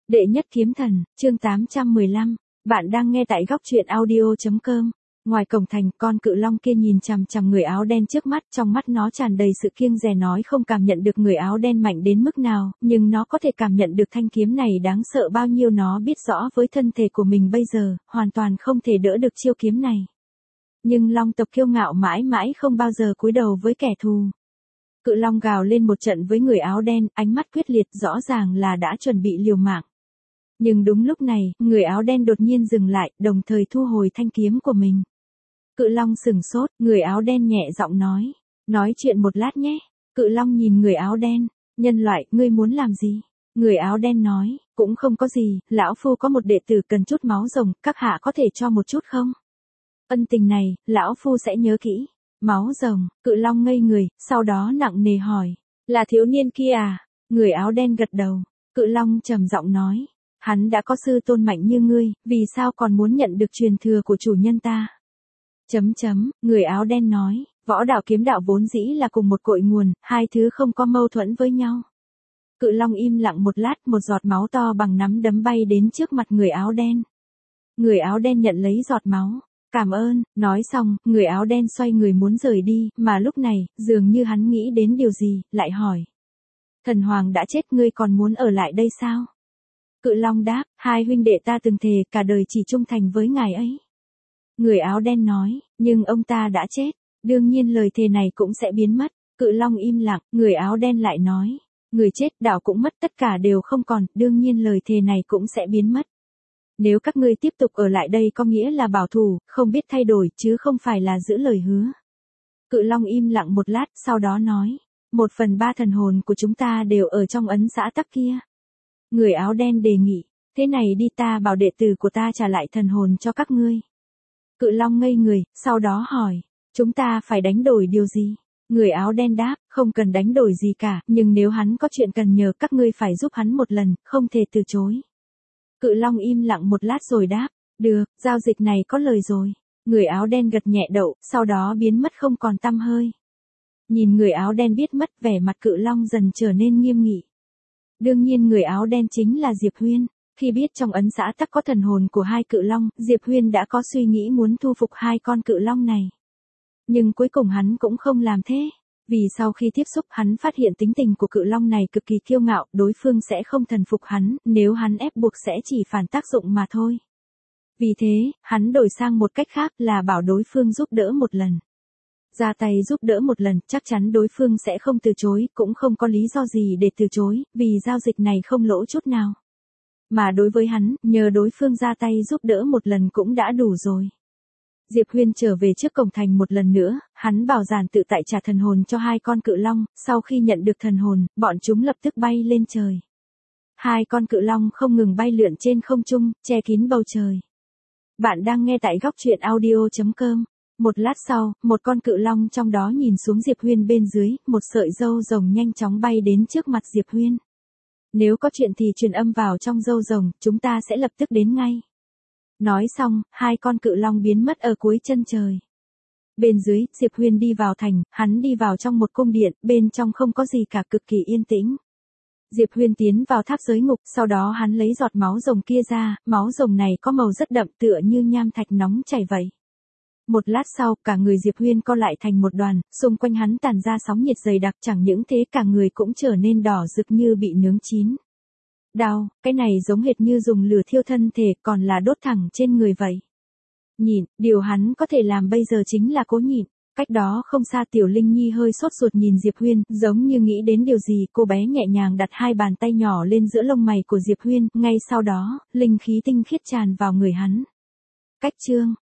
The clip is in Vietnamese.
Đệ nhất kiếm thần, chương 815. Bạn đang nghe tại góc truyện audio.com. Ngoài cổng thành, con cự long kia nhìn chằm chằm người áo đen trước mắt, trong mắt nó tràn đầy sự kiêng dè, nói không cảm nhận được người áo đen mạnh đến mức nào, nhưng nó có thể cảm nhận được thanh kiếm này đáng sợ bao nhiêu. Nó biết rõ với thân thể của mình bây giờ, hoàn toàn không thể đỡ được chiêu kiếm này. Nhưng long tộc kiêu ngạo mãi mãi không bao giờ cúi đầu với kẻ thù. Cự long gào lên một trận với người áo đen, ánh mắt quyết liệt, rõ ràng là đã chuẩn bị liều mạng. Nhưng đúng lúc này, người áo đen đột nhiên dừng lại, đồng thời thu hồi thanh kiếm của mình. Cự long sửng sốt, người áo đen nhẹ giọng nói chuyện một lát nhé. Cự long nhìn người áo đen, nhân loại, ngươi muốn làm gì? Người áo đen nói, cũng không có gì, lão phu có một đệ tử cần chút máu rồng, các hạ có thể cho một chút không? Ân tình này, lão phu sẽ nhớ kỹ. Máu rồng, cự long ngây người, sau đó nặng nề hỏi, là thiếu niên kia à? Người áo đen gật đầu, cự long trầm giọng nói, hắn đã có sư tôn mạnh như ngươi, vì sao còn muốn nhận được truyền thừa của chủ nhân ta? Người áo đen nói, võ đạo kiếm đạo vốn dĩ là cùng một cội nguồn, hai thứ không có mâu thuẫn với nhau. Cự long im lặng một lát, một giọt máu to bằng nắm đấm bay đến trước mặt người áo đen. Người áo đen nhận lấy giọt máu. Cảm ơn, nói xong, người áo đen xoay người muốn rời đi, mà lúc này, dường như hắn nghĩ đến điều gì, lại hỏi. Thần hoàng đã chết, ngươi còn muốn ở lại đây sao? Cự long đáp, hai huynh đệ ta từng thề cả đời chỉ trung thành với ngài ấy. Người áo đen nói, nhưng ông ta đã chết, đương nhiên lời thề này cũng sẽ biến mất. Cự long im lặng, người áo đen lại nói, người chết, đảo cũng mất, tất cả đều không còn, đương nhiên lời thề này cũng sẽ biến mất. Nếu các ngươi tiếp tục ở lại đây có nghĩa là bảo thủ, không biết thay đổi, chứ không phải là giữ lời hứa. Cự long im lặng một lát, sau đó nói, 1/3 thần hồn của chúng ta đều ở trong ấn xã tắc kia. Người áo đen đề nghị, thế này đi, ta bảo đệ tử của ta trả lại thần hồn cho các ngươi. Cự long ngây người, sau đó hỏi, chúng ta phải đánh đổi điều gì? Người áo đen đáp, không cần đánh đổi gì cả, nhưng nếu hắn có chuyện cần nhờ các ngươi phải giúp hắn một lần, không thể từ chối. Cự long im lặng một lát rồi đáp, được, giao dịch này có lời rồi. Người áo đen gật nhẹ đầu, sau đó biến mất không còn tăm hơi. Nhìn người áo đen biết mất, vẻ mặt cự long dần trở nên nghiêm nghị. Đương nhiên người áo đen chính là Diệp Huyên. Khi biết trong ấn xã tắc có thần hồn của hai cự long, Diệp Huyên đã có suy nghĩ muốn thu phục hai con cự long này. Nhưng cuối cùng hắn cũng không làm thế. Vì sau khi tiếp xúc hắn phát hiện tính tình của cự long này cực kỳ kiêu ngạo, đối phương sẽ không thần phục hắn, nếu hắn ép buộc sẽ chỉ phản tác dụng mà thôi. Vì thế, hắn đổi sang một cách khác là bảo đối phương giúp đỡ một lần. Ra tay giúp đỡ một lần, chắc chắn đối phương sẽ không từ chối, cũng không có lý do gì để từ chối, vì giao dịch này không lỗ chút nào. Mà đối với hắn, nhờ đối phương ra tay giúp đỡ một lần cũng đã đủ rồi. Diệp Huyên trở về trước cổng thành một lần nữa, hắn bảo giản tự tại trả thần hồn cho hai con cự long, sau khi nhận được thần hồn, bọn chúng lập tức bay lên trời. Hai con cự long không ngừng bay lượn trên không trung, che kín bầu trời. Bạn đang nghe tại góc truyện audio.com. Một lát sau, một con cự long trong đó nhìn xuống Diệp Huyên bên dưới, một sợi râu rồng nhanh chóng bay đến trước mặt Diệp Huyên. Nếu có chuyện thì truyền âm vào trong râu rồng, chúng ta sẽ lập tức đến ngay. Nói xong, hai con cự long biến mất ở cuối chân trời. Bên dưới, Diệp Huyên đi vào thành, hắn đi vào trong một cung điện, bên trong không có gì cả, cực kỳ yên tĩnh. Diệp Huyên tiến vào tháp giới ngục, sau đó hắn lấy giọt máu rồng kia ra, máu rồng này có màu rất đậm tựa như nham thạch nóng chảy vậy. Một lát sau, cả người Diệp Huyên co lại thành một đoàn, xung quanh hắn tản ra sóng nhiệt dày đặc, chẳng những thế cả người cũng trở nên đỏ rực như bị nướng chín. Đau, cái này giống hệt như dùng lửa thiêu thân thể, còn là đốt thẳng trên người vậy. Nhịn, điều hắn có thể làm bây giờ chính là cố nhịn. Cách đó không xa Tiểu Linh Nhi hơi sốt ruột nhìn Diệp Huyên, giống như nghĩ đến điều gì, cô bé nhẹ nhàng đặt hai bàn tay nhỏ lên giữa lông mày của Diệp Huyên, ngay sau đó, linh khí tinh khiết tràn vào người hắn. Cách chương